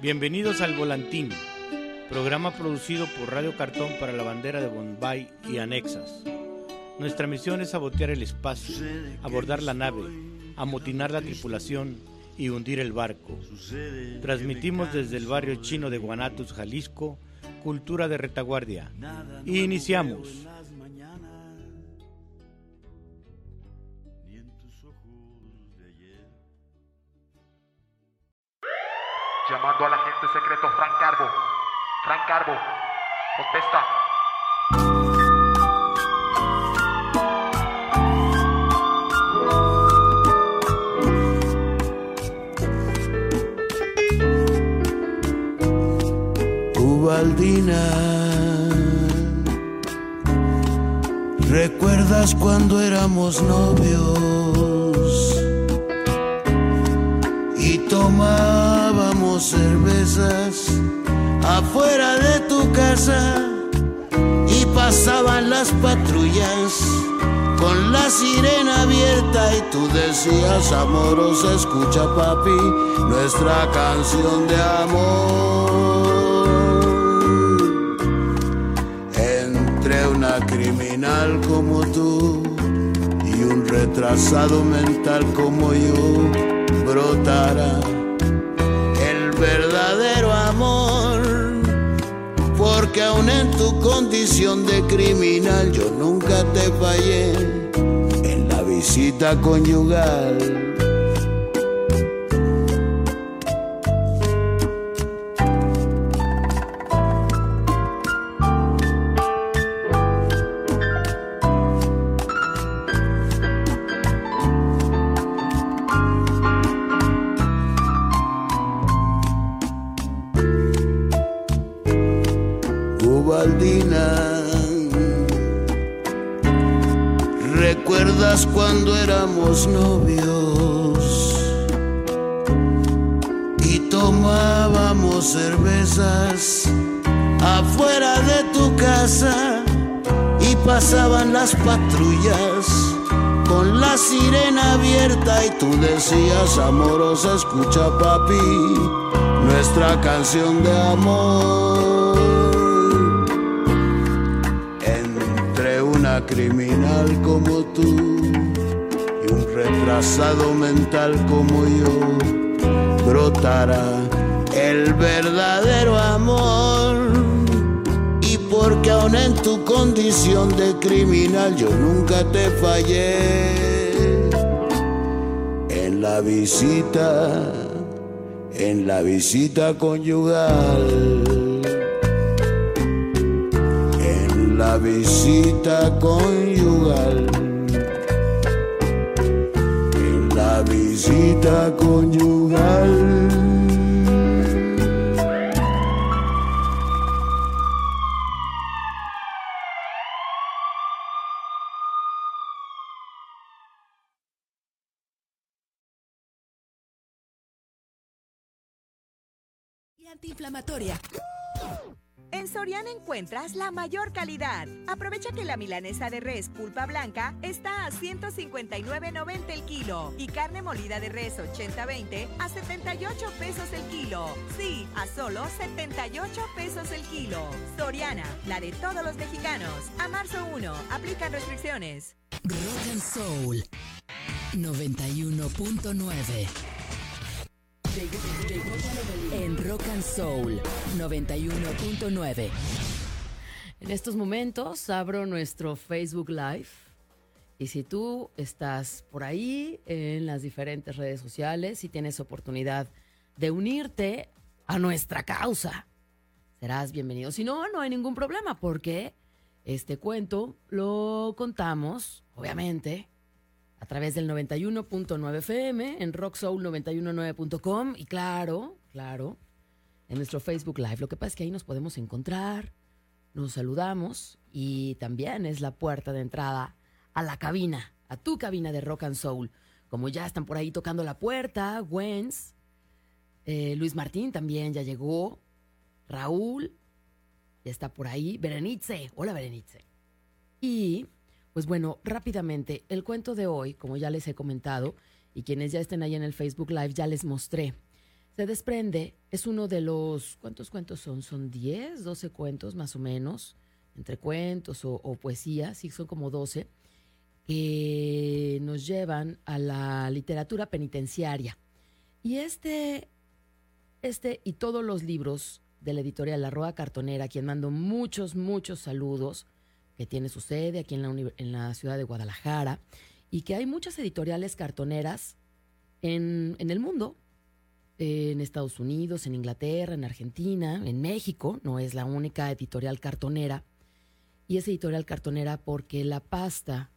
Bienvenidos al Volantín, programa producido por Radio Cartón para la bandera de Bombay y anexas. Nuestra misión es sabotear el espacio, abordar la nave, amotinar la tripulación y hundir el barco. Transmitimos desde el barrio chino de Guanatos, Jalisco, cultura de retaguardia. Y iniciamos. Llamando al agente secreto Frank Carbo. Frank Carbo, contesta. Ubaldina, ¿recuerdas cuando éramos novios y tomábamos cervezas afuera de tu casa y pasaban las patrullas con la sirena abierta y tú decías amorosa, escucha papi, nuestra canción de amor? Entre una criminal como tú y un retrasado mental como yo brotará el verdadero amor, porque aún en tu condición de criminal yo nunca te fallé en la visita conyugal. ¿Recuerdas cuando éramos novios y tomábamos cervezas afuera de tu casa y pasaban las patrullas con la sirena abierta y tú decías amorosa, escucha papi, nuestra canción de amor? Una criminal como tú y un retrasado mental como yo brotará el verdadero amor, y porque aún en tu condición de criminal yo nunca te fallé en la visita conyugal. La visita conyugal, en la visita conyugal. Y antiinflamatoria. En Soriana encuentras la mayor calidad. Aprovecha que la milanesa de res pulpa blanca está a $159.90 el kilo y carne molida de res 80-20 a 78 pesos el kilo. Sí, a solo 78 pesos el kilo. Soriana, la de todos los mexicanos. A marzo 1, aplican restricciones. Rock and Soul 91.9. En Rock and Soul 91.9. En estos momentos abro nuestro Facebook Live y si tú estás por ahí en las diferentes redes sociales y tienes oportunidad de unirte a nuestra causa, serás bienvenido. Si no, no hay ningún problema porque este cuento lo contamos, obviamente, a través del 91.9 FM, en rocksoul919.com y claro, en nuestro Facebook Live. Lo que pasa es que ahí nos podemos encontrar, nos saludamos y también es la puerta de entrada a la cabina, a tu cabina de Rock and Soul. Como ya están por ahí tocando la puerta, Wens, Luis Martín también ya llegó, Raúl ya está por ahí, Berenice, hola Berenice. Y pues bueno, rápidamente, el cuento de hoy, como ya les he comentado, y quienes ya estén ahí en el Facebook Live, ya les mostré. se desprende, es uno de los, ¿cuántos cuentos son? Son 10, 12 cuentos más o menos, entre cuentos o poesía, sí, son como 12, que nos llevan a la literatura penitenciaria. Y este y todos los libros de la editorial La Roa Cartonera, a quien mando muchos saludos, que tiene su sede aquí en la ciudad de Guadalajara, y que hay muchas editoriales cartoneras en el mundo, en Estados Unidos, en Inglaterra, en Argentina, en México. No es la única editorial cartonera, y es editorial cartonera porque la pasta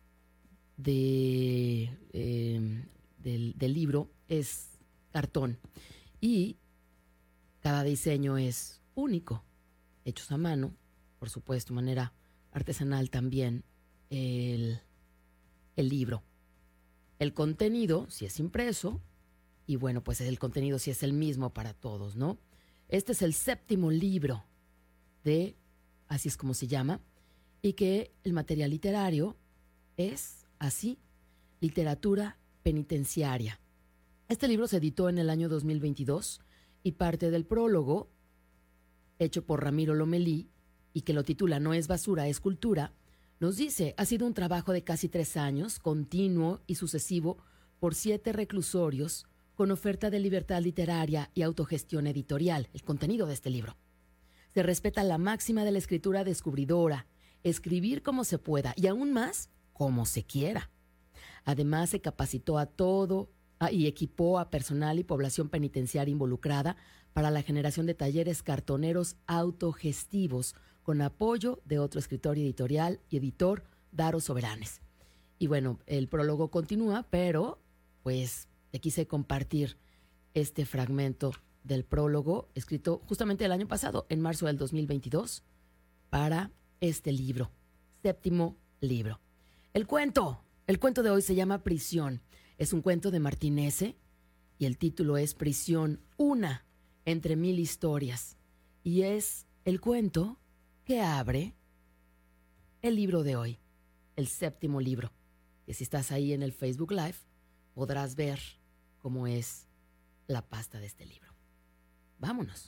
del libro es cartón y cada diseño es único, hechos a mano, por supuesto, manera artesanal también, el libro. El contenido, si es impreso, y bueno, pues el contenido sí es el mismo para todos, ¿no? Este es el 7º libro así es como se llama, y que el material literario es así, literatura penitenciaria. Este libro se editó en el año 2022 y parte del prólogo, hecho por Ramiro Lomelí, y que lo titula No es basura, es cultura, nos dice: ha sido un trabajo de casi 3 años, continuo y sucesivo, por 7 reclusorios, con oferta de libertad literaria y autogestión editorial. El contenido de este libro: se respeta la máxima de la escritura descubridora, escribir como se pueda y aún más como se quiera. Además, se capacitó y equipó a personal y población penitenciaria involucrada para la generación de talleres cartoneros autogestivos con apoyo de otro escritor editorial y editor, Daro Soberanes. Y bueno, el prólogo continúa, pero pues te quise compartir este fragmento del prólogo escrito justamente el año pasado, en marzo del 2022, para este libro, 7º libro. El cuento de hoy se llama Prisión. Es un cuento de Martín S. y el título es Prisión, una entre mil historias. Y es el cuento que abre el libro de hoy, el 7º libro. Que si estás ahí en el Facebook Live, podrás ver cómo es la pasta de este libro. Vámonos.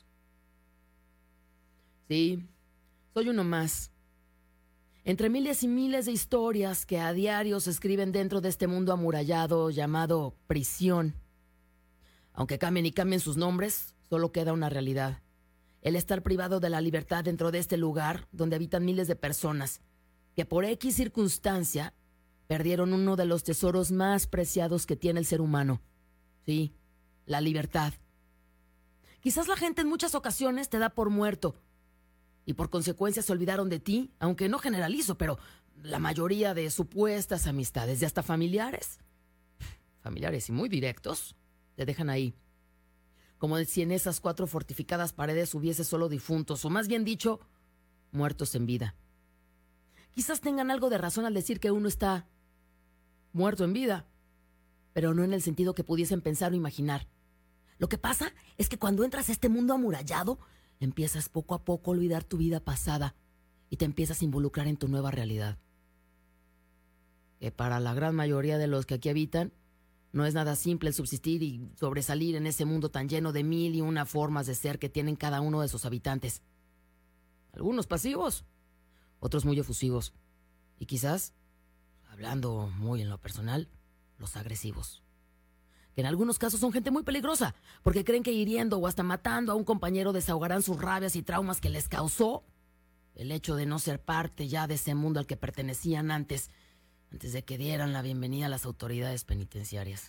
Sí, soy uno más. Entre miles y miles de historias que a diario se escriben dentro de este mundo amurallado llamado prisión. Aunque cambien y cambien sus nombres, solo queda una realidad: el estar privado de la libertad dentro de este lugar donde habitan miles de personas que por X circunstancia perdieron uno de los tesoros más preciados que tiene el ser humano. Sí, la libertad. Quizás la gente en muchas ocasiones te da por muerto y por consecuencia se olvidaron de ti, aunque no generalizo, pero la mayoría de supuestas amistades y hasta familiares y muy directos, te dejan ahí. Como si en esas 4 fortificadas paredes hubiese solo difuntos, o más bien dicho, muertos en vida. Quizás tengan algo de razón al decir que uno está muerto en vida, pero no en el sentido que pudiesen pensar o imaginar. Lo que pasa es que cuando entras a este mundo amurallado, empiezas poco a poco a olvidar tu vida pasada y te empiezas a involucrar en tu nueva realidad. Que para la gran mayoría de los que aquí habitan, no es nada simple subsistir y sobresalir en ese mundo tan lleno de 1001 formas de ser que tienen cada uno de sus habitantes. Algunos pasivos, otros muy efusivos, y quizás, hablando muy en lo personal, los agresivos. Que en algunos casos son gente muy peligrosa, porque creen que hiriendo o hasta matando a un compañero desahogarán sus rabias y traumas que les causó el hecho de no ser parte ya de ese mundo al que pertenecían antes de que dieran la bienvenida a las autoridades penitenciarias.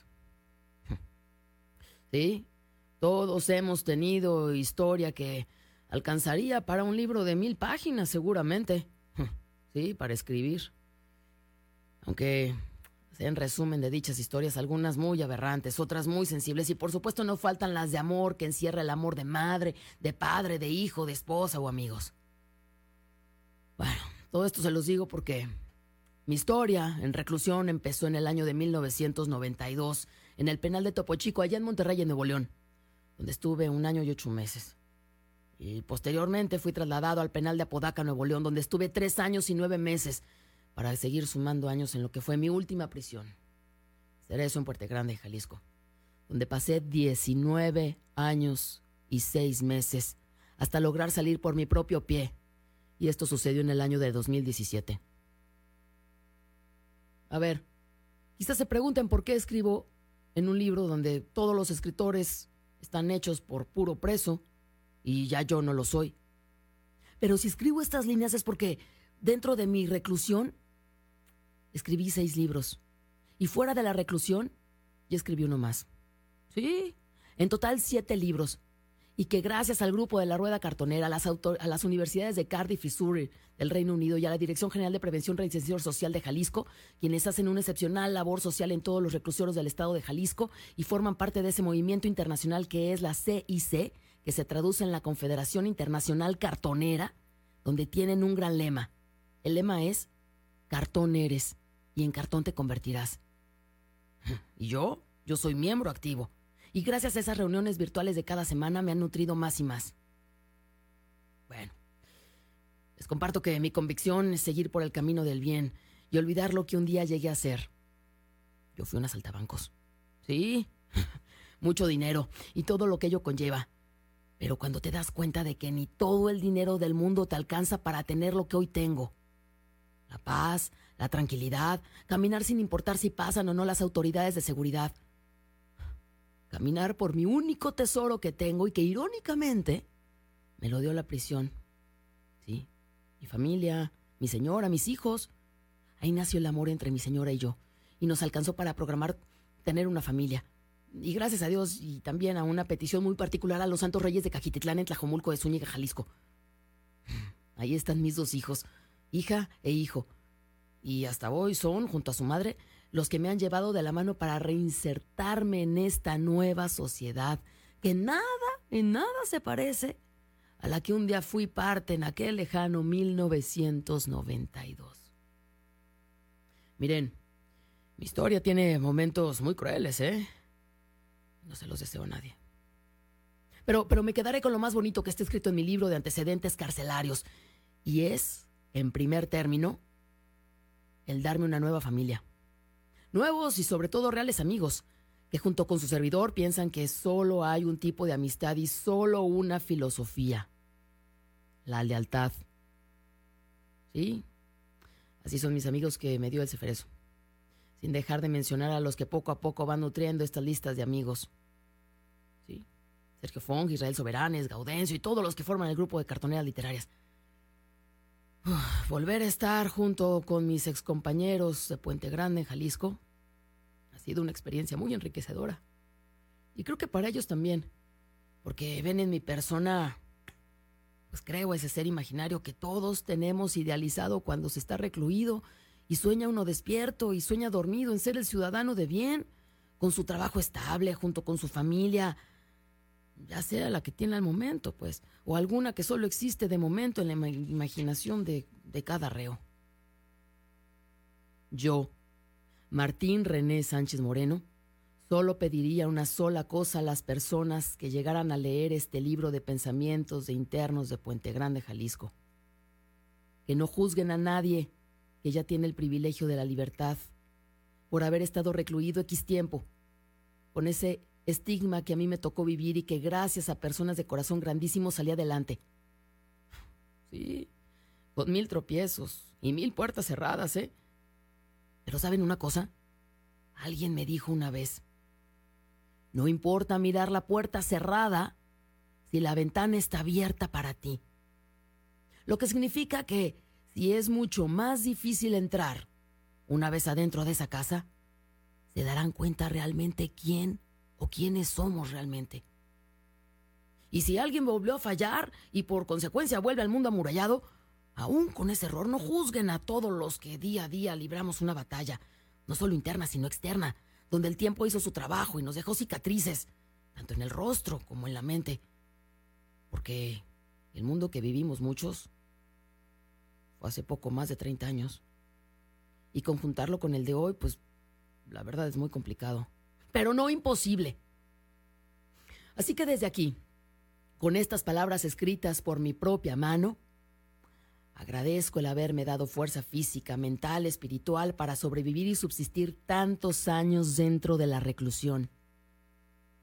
Sí, todos hemos tenido historia que alcanzaría para un libro de 1000 páginas seguramente. Sí, para escribir. Aunque en resumen de dichas historias, algunas muy aberrantes, otras muy sensibles, y por supuesto no faltan las de amor, que encierra el amor de madre, de padre, de hijo, de esposa o amigos. Bueno, todo esto se los digo porque mi historia en reclusión empezó en el año de 1992 en el penal de Topo Chico, allá en Monterrey, en Nuevo León, donde estuve 1 año y 8 meses. Y posteriormente fui trasladado al penal de Apodaca, Nuevo León, donde estuve 3 años y 9 meses, para seguir sumando años en lo que fue mi última prisión, Cerezo, en Puerto Grande, Jalisco, donde pasé 19 años y 6 meses hasta lograr salir por mi propio pie. Y esto sucedió en el año de 2017. A ver, quizás se pregunten por qué escribo en un libro donde todos los escritores están hechos por puro preso y ya yo no lo soy. Pero si escribo estas líneas es porque dentro de mi reclusión escribí 6 libros y fuera de la reclusión ya escribí uno más. Sí, en total 7 libros. Y que gracias al grupo de la Rueda Cartonera, a las universidades de Cardiff y Surrey del Reino Unido y a la Dirección General de Prevención y Reinserción Social de Jalisco, quienes hacen una excepcional labor social en todos los reclusorios del estado de Jalisco y forman parte de ese movimiento internacional que es la CIC, que se traduce en la Confederación Internacional Cartonera, donde tienen un gran lema. El lema es: cartón eres y en cartón te convertirás. Y yo soy miembro activo. Y gracias a esas reuniones virtuales de cada semana me han nutrido más y más. Bueno, les comparto que mi convicción es seguir por el camino del bien y olvidar lo que un día llegué a ser. Yo fui un asaltabancos. Sí, mucho dinero y todo lo que ello conlleva. Pero cuando te das cuenta de que ni todo el dinero del mundo te alcanza para tener lo que hoy tengo. La paz, la tranquilidad, caminar sin importar si pasan o no las autoridades de seguridad. Caminar por mi único tesoro que tengo y que irónicamente me lo dio la prisión. Sí, mi familia, mi señora, mis hijos. Ahí nació el amor entre mi señora y yo y nos alcanzó para programar tener una familia. Y gracias a Dios y también a una petición muy particular a los Santos Reyes de Cajititlán en Tlajomulco de Zúñiga, Jalisco. Ahí están mis 2 hijos, hija e hijo. Y hasta hoy son, junto a su madre, los que me han llevado de la mano para reinsertarme en esta nueva sociedad que en nada se parece a la que un día fui parte en aquel lejano 1992. Miren, mi historia tiene momentos muy crueles, ¿eh? No se los deseo a nadie. Pero me quedaré con lo más bonito que está escrito en mi libro de antecedentes carcelarios. Y es, en primer término, el darme una nueva familia. Nuevos y sobre todo reales amigos, que junto con su servidor piensan que solo hay un tipo de amistad y solo una filosofía: la lealtad. Sí, así son mis amigos que me dio el Ceferezo. Sin dejar de mencionar a los que poco a poco van nutriendo estas listas de amigos. Sí, Sergio Fong, Israel Soberanes, Gaudencio y todos los que forman el grupo de cartoneras literarias. Volver a estar junto con mis excompañeros de Puente Grande, en Jalisco, ha sido una experiencia muy enriquecedora. Y creo que para ellos también, porque ven en mi persona, pues creo, ese ser imaginario que todos tenemos idealizado cuando se está recluido y sueña uno despierto y sueña dormido en ser el ciudadano de bien, con su trabajo estable, junto con su familia, ya sea la que tiene al momento, pues, o alguna que solo existe de momento en la imaginación de cada reo. Yo, Martín René Sánchez Moreno, solo pediría una sola cosa a las personas que llegaran a leer este libro de pensamientos de internos de Puente Grande, Jalisco: que no juzguen a nadie que ya tiene el privilegio de la libertad por haber estado recluido X tiempo, con ese estigma que a mí me tocó vivir y que gracias a personas de corazón grandísimo salí adelante. Sí, con 1000 tropiezos y 1000 puertas cerradas, ¿eh? Pero ¿saben una cosa? Alguien me dijo una vez: no importa mirar la puerta cerrada si la ventana está abierta para ti. Lo que significa que si es mucho más difícil entrar, una vez adentro de esa casa, se darán cuenta realmente quién o quiénes somos realmente. Y si alguien volvió a fallar y por consecuencia vuelve al mundo amurallado, aún con ese error no juzguen a todos los que día a día libramos una batalla, no solo interna sino externa, donde el tiempo hizo su trabajo y nos dejó cicatrices, tanto en el rostro como en la mente. Porque el mundo que vivimos muchos fue hace poco más de 30 años. Y conjuntarlo con el de hoy, pues la verdad es muy complicado. Pero no imposible. Así que desde aquí, con estas palabras escritas por mi propia mano, agradezco el haberme dado fuerza física, mental, espiritual para sobrevivir y subsistir tantos años dentro de la reclusión.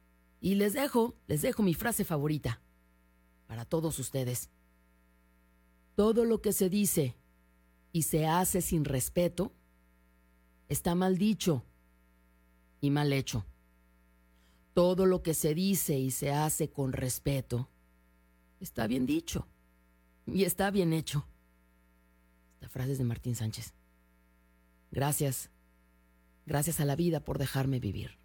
Y les dejo mi frase favorita para todos ustedes. Todo lo que se dice y se hace sin respeto está mal dicho y mal hecho. Todo lo que se dice y se hace con respeto está bien dicho y está bien hecho. Esta frase es de Martín Sánchez. Gracias a la vida por dejarme vivir.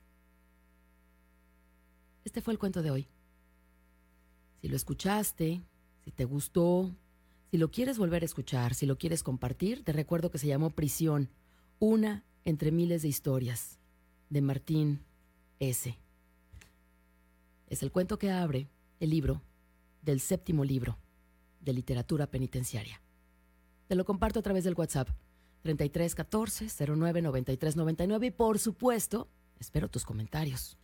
Este fue el cuento de hoy. Si lo escuchaste, si te gustó, si lo quieres volver a escuchar, si lo quieres compartir, te recuerdo que se llamó Prisión, una entre miles de historias, de Martín S. Es el cuento que abre el libro del 7º libro de literatura penitenciaria. Te lo comparto a través del WhatsApp 33 14 09 93 99 y por supuesto, espero tus comentarios.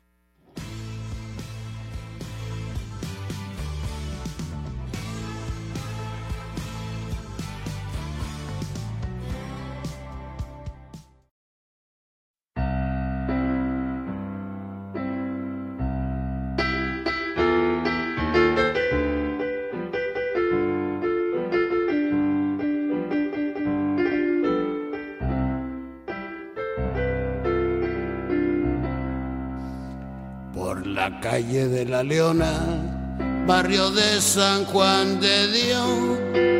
La calle de la Leona, barrio de San Juan de Dios,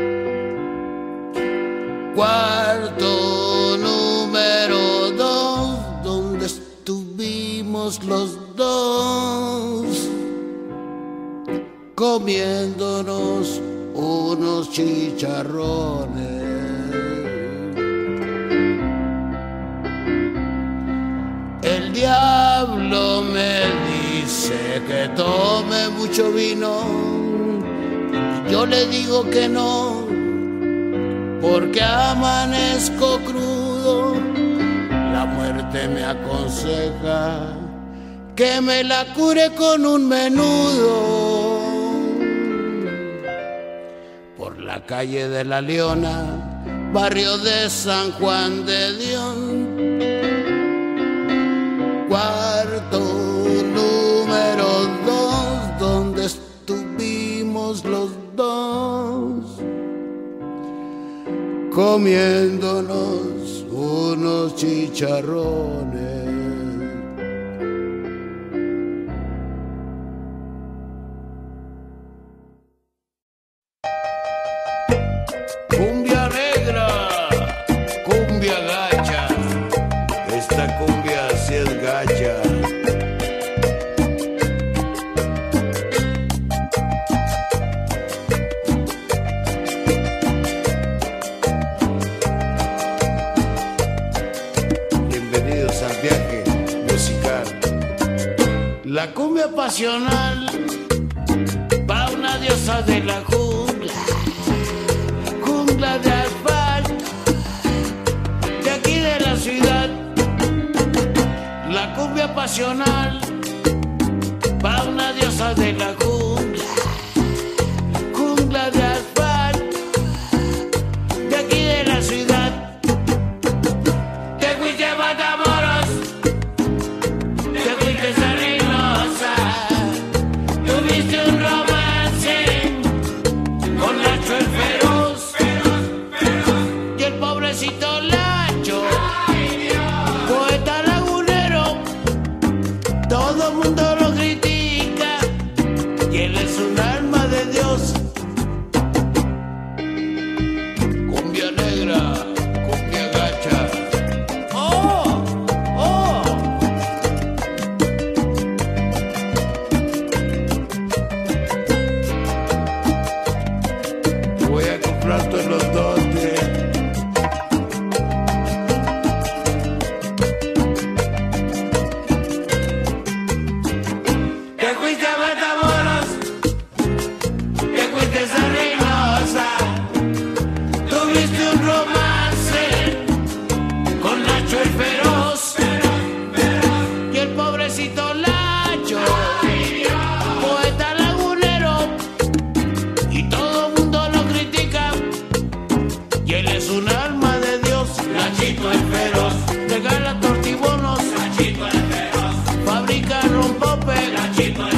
cuarto número 2, donde estuvimos los dos, comiéndonos unos chicharrones. El diablo me dice que tome mucho vino, yo le digo que no, porque amanezco crudo. La muerte me aconseja que me la cure con un menudo. Por la calle de la Leona, barrio de San Juan de Dios, cuarto número 2, donde estuvimos los dos, comiéndonos unos chicharrones. Cumbia negra, cumbia gacha, esta cumbia sí es gacha. Bienvenidos al viaje musical. La cumbia pasional va una diosa de la jungla, jungla de asfalto, de aquí de la ciudad. La cumbia pasional va una diosa de la jungla, jungla de asfalto, de aquí de la ciudad. Te fuiste a Matamoros, te fuiste a Reynosa, tuviste un romance con Nacho el Feroz y el pobrecito Lacho, poeta lagunero. Todo el mundo lo critica y él es un alma de Dios. Cumbia negra, cumbia gacha. ¡Oh! ¡Oh! Voy a comprar todos los dotes. Te fuiste a Matamoros, te fuiste a Reynosa, tuviste un romance con Nacho el Feroz y el pobrecito Lacho, poeta lagunero, y todo el mundo lo critica y él es un alma de Dios. Nachito el Feroz regala tortibonos, Nachito el Feroz fabrica rompope, Nachito el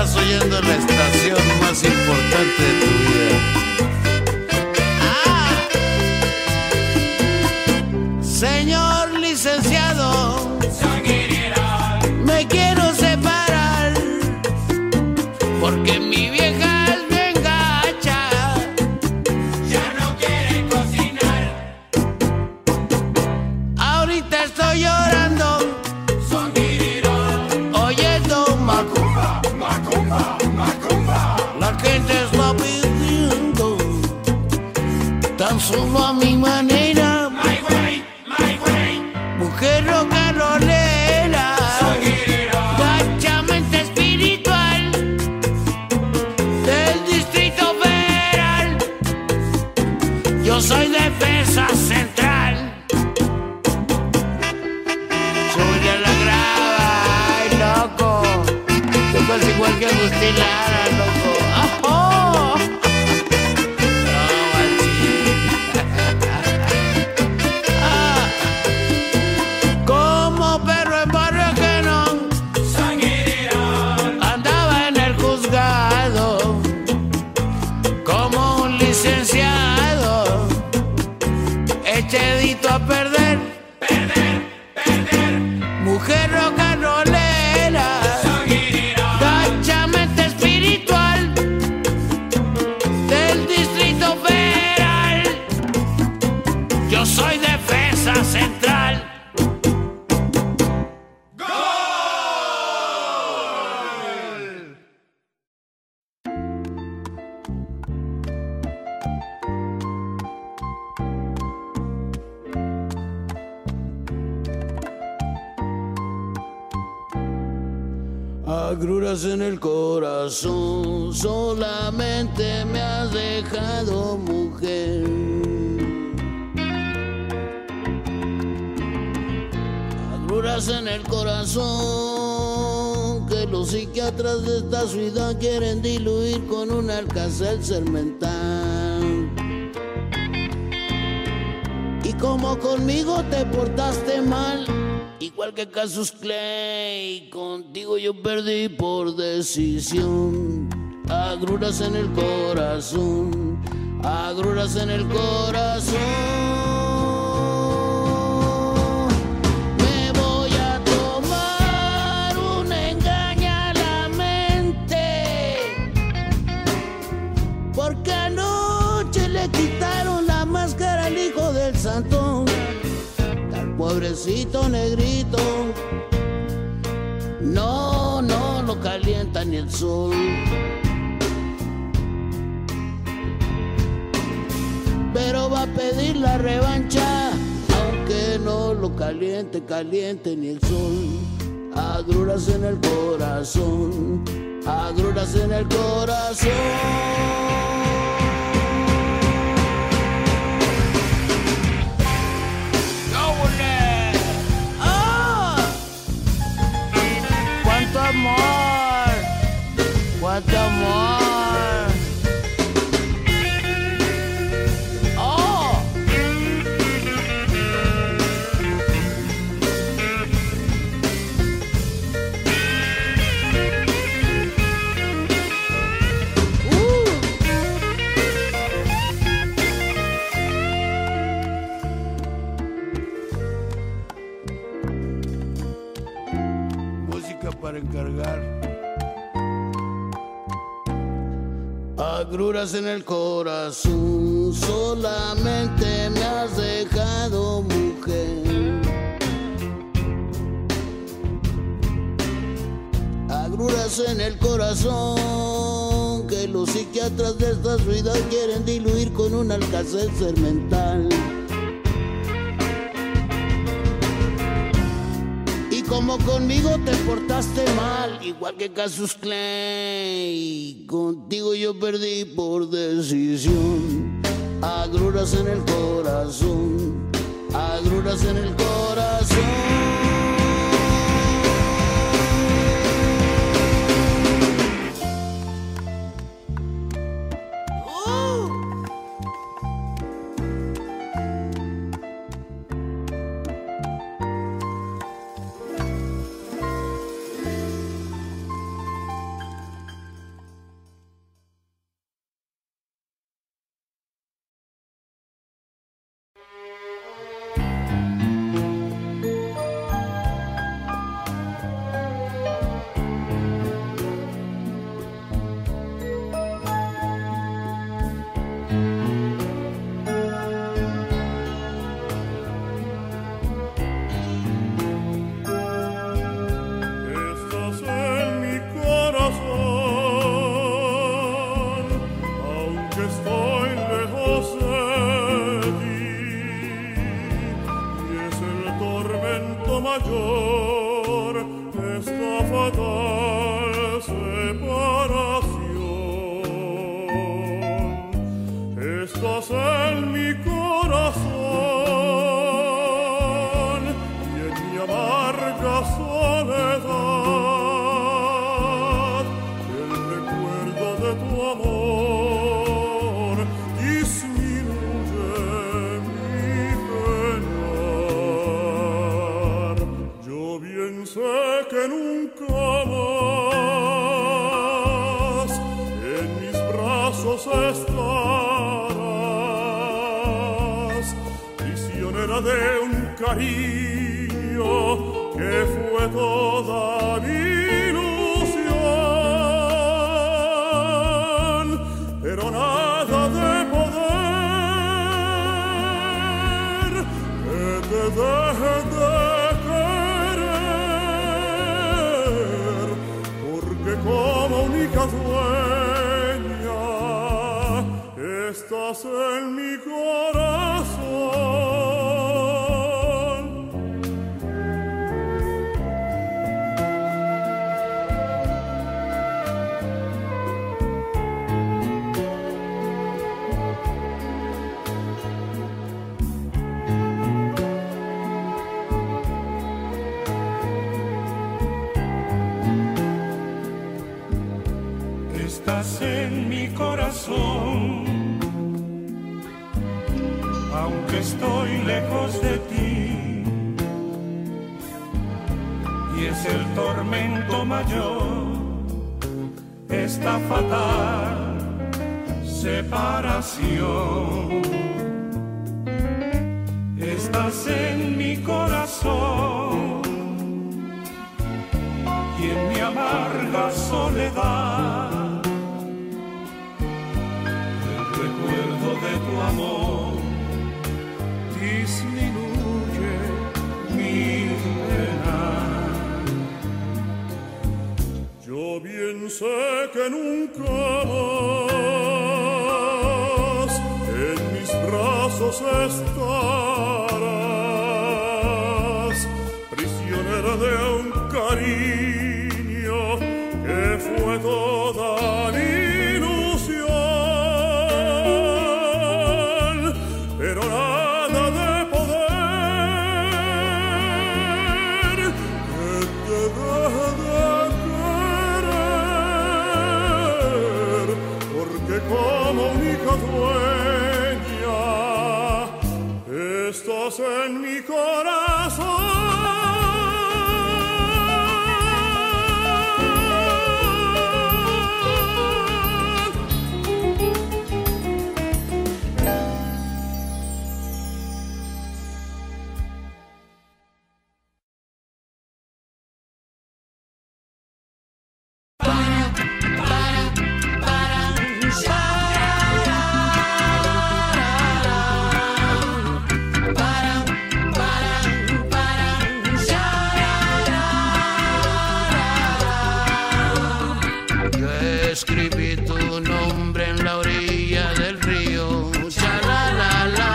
Estás oyendo la estación más importante de tu vida. Señor licenciado, me quiero separar porque mi vieja es bien gacha, ya no quiere cocinar. Ahorita estoy llorando, oyendo macumba, macumba, macumba. La gente está pidiendo tan solo a mi manera. Mujer rock and rollera, gachamente espiritual del Distrito Federal. Yo soy defensa central. Soy a la grava, ay loco. Tocas igual que Agustín Lara, loco. ¡Oh! Echadito a perder, perder, perder. Mujer rock and rollera, gachamente espiritual del Distrito Federal. Yo soy defensa central. Agruras en el corazón, solamente me has dejado, mujer. Agruras en el corazón, que los psiquiatras de esta ciudad quieren diluir con un Alka-Seltzer mental. Y como conmigo te portaste mal, igual que Cassius Clay, contigo yo perdí por decisión. Agruras en el corazón, agruras en el corazón. Me voy a tomar un engaña a la mente, porque anoche le quitaron la máscara al hijo del santón. Pobrecito negrito, no lo calienta ni el sol. Pero va a pedir la revancha, aunque no lo caliente ni el sol. Agruras en el corazón, agruras en el corazón. ¡Cuánto amor! ¡Cuánto amor! ¡Oh! Música para encargar. Agruras en el corazón, solamente me has dejado, mujer. Agruras en el corazón, que los psiquiatras de esta ciudad quieren diluir con un Alka-Seltzer mental. Y como conmigo te portaste mal, igual que Cassius Clay, contigo yo perdí por decisión. Agruras en el corazón, agruras en el corazón. de tu amor disminuye mi penar. Yo bien sé que nunca más en mis brazos estarás, prisionera de un cariño que fue toda mi ilusión, pero nada de poder que te deje de querer, porque como única dueña estás en mi corazón. Estás en mi corazón, aunque estoy lejos de ti, y es el tormento mayor, esta fatal separación. Estás en mi corazón y en mi amarga soledad recuerdo de tu amor disminuye mi pena. Yo bien sé que nunca más en mis brazos estarás, prisionera de un cariño que fue toda mi ilusión, pero nada de poder que te deje de querer, porque como única dueña estás en mi corazón. Escribí tu nombre en la orilla del río, cha-la-la-la,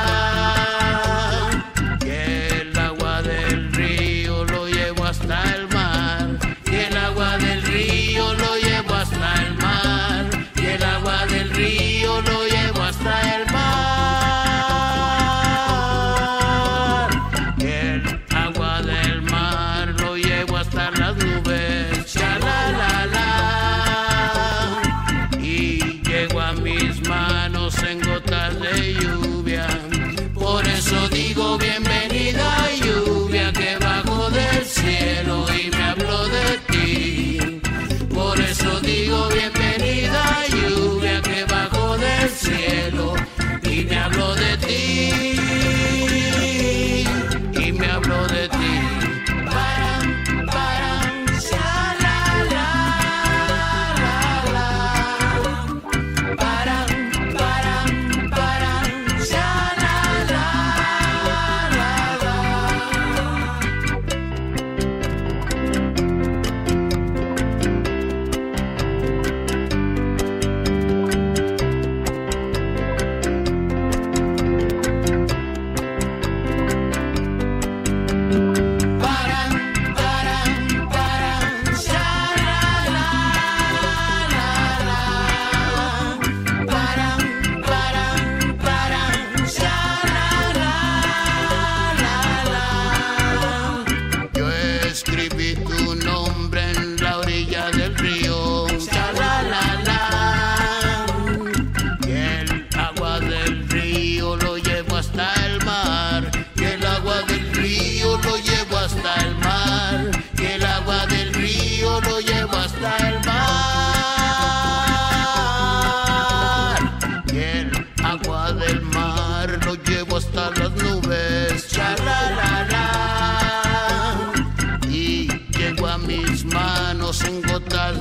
y el agua del río lo llevo hasta el mar, y el agua del río lo llevo hasta el mar, y el agua del río lo llevo hasta el mar, y el agua del mar lo llevo hasta las nubes, cha-la-la-la. Llego a mis manos en gotas de lluvia, por eso digo bienvenida lluvia que bajó del cielo y me habló de ti. Por eso digo bienvenida lluvia que bajó del cielo y me habló de ti, y me habló de ti.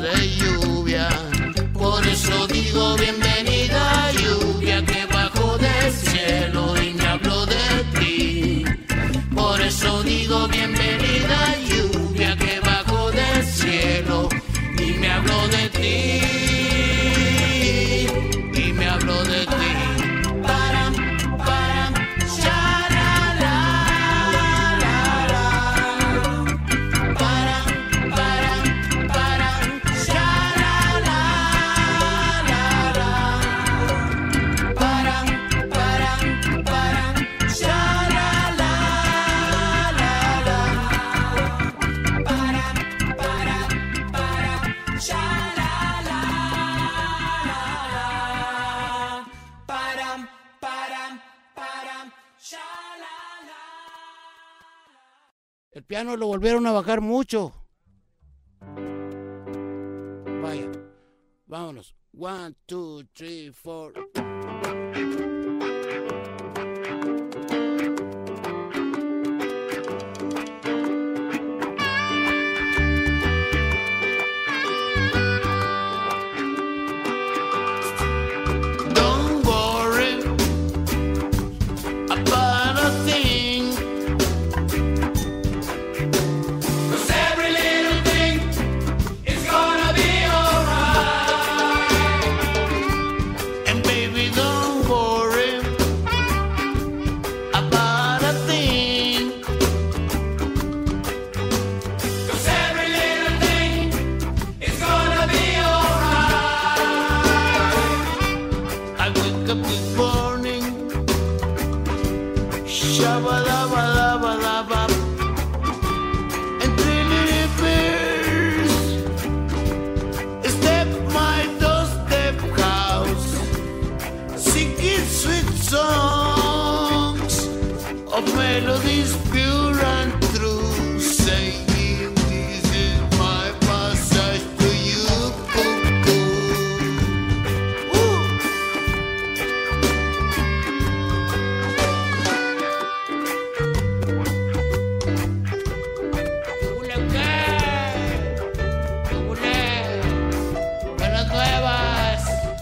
de lluvia. Por eso digo bienvenida lluvia que bajó del cielo y me habló de ti. Por eso digo bienvenida lluvia que bajó del cielo y me habló de ti. Y me habló de ti. El piano lo volvieron a bajar mucho. Vaya, vámonos. 1, 2, 3, 4. Melodies pure and true, saying this is my passage to you. Buenas nuevas.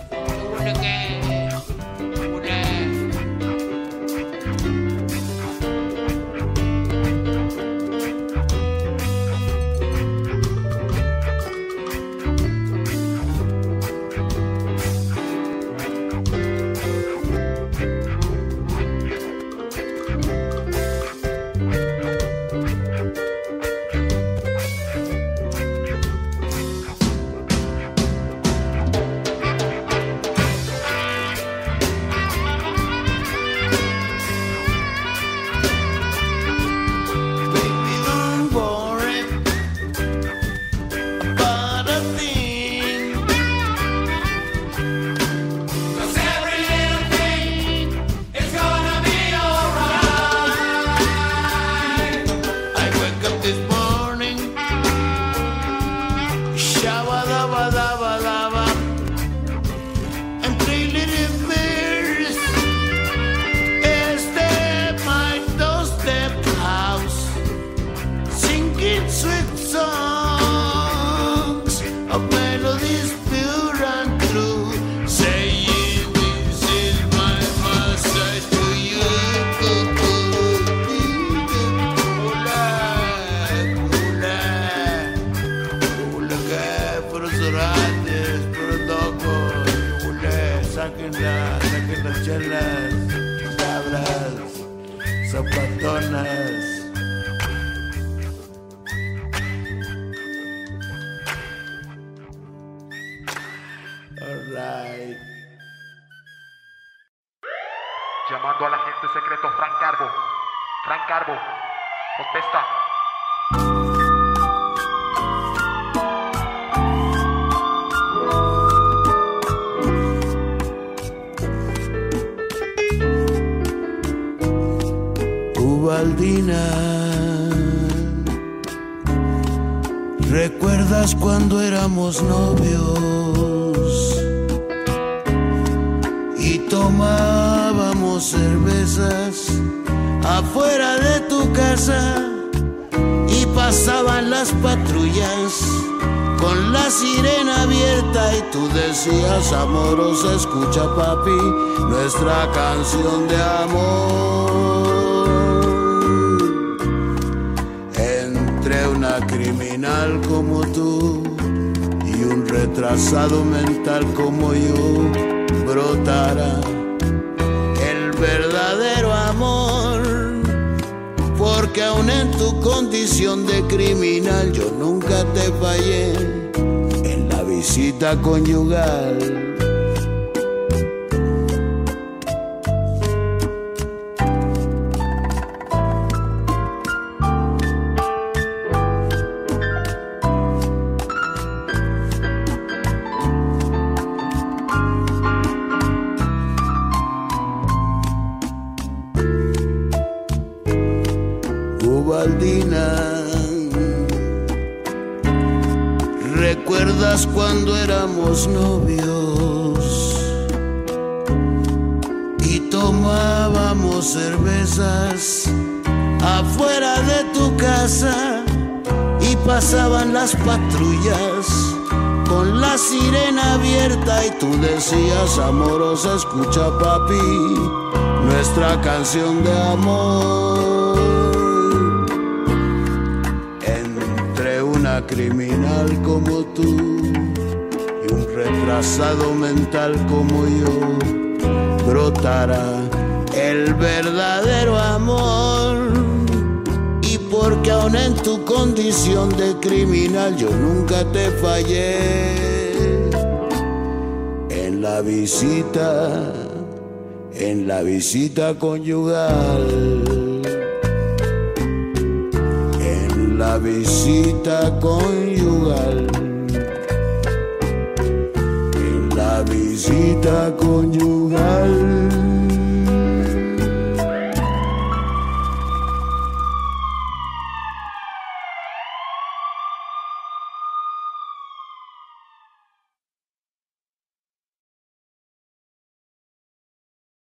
Saquen las chelas, cabras, zapatonas. All right. Llamando al agente secreto Frank Carbo. Frank Carbo, contesta. Ubaldina, ¿recuerdas cuando éramos novios y tomábamos cervezas afuera de tu casa y pasaban las patrullas con la sirena abierta y tú decías, amorosa, escucha papi, nuestra canción de amor. Entre una criminal como tú y un retrasado mental como yo, brotará el verdadero amor. Porque aún en tu condición de criminal yo nunca te fallé en la visita conyugal. ¿Recuerdas cuando éramos novios y tomábamos cervezas afuera de tu casa y pasaban las patrullas con la sirena abierta y tú decías, amorosa, escucha papi, nuestra canción de amor? Una criminal como tú y un retrasado mental como yo, brotará el verdadero amor. Y porque aún en tu condición de criminal yo nunca te fallé en la visita conyugal. La visita conyugal.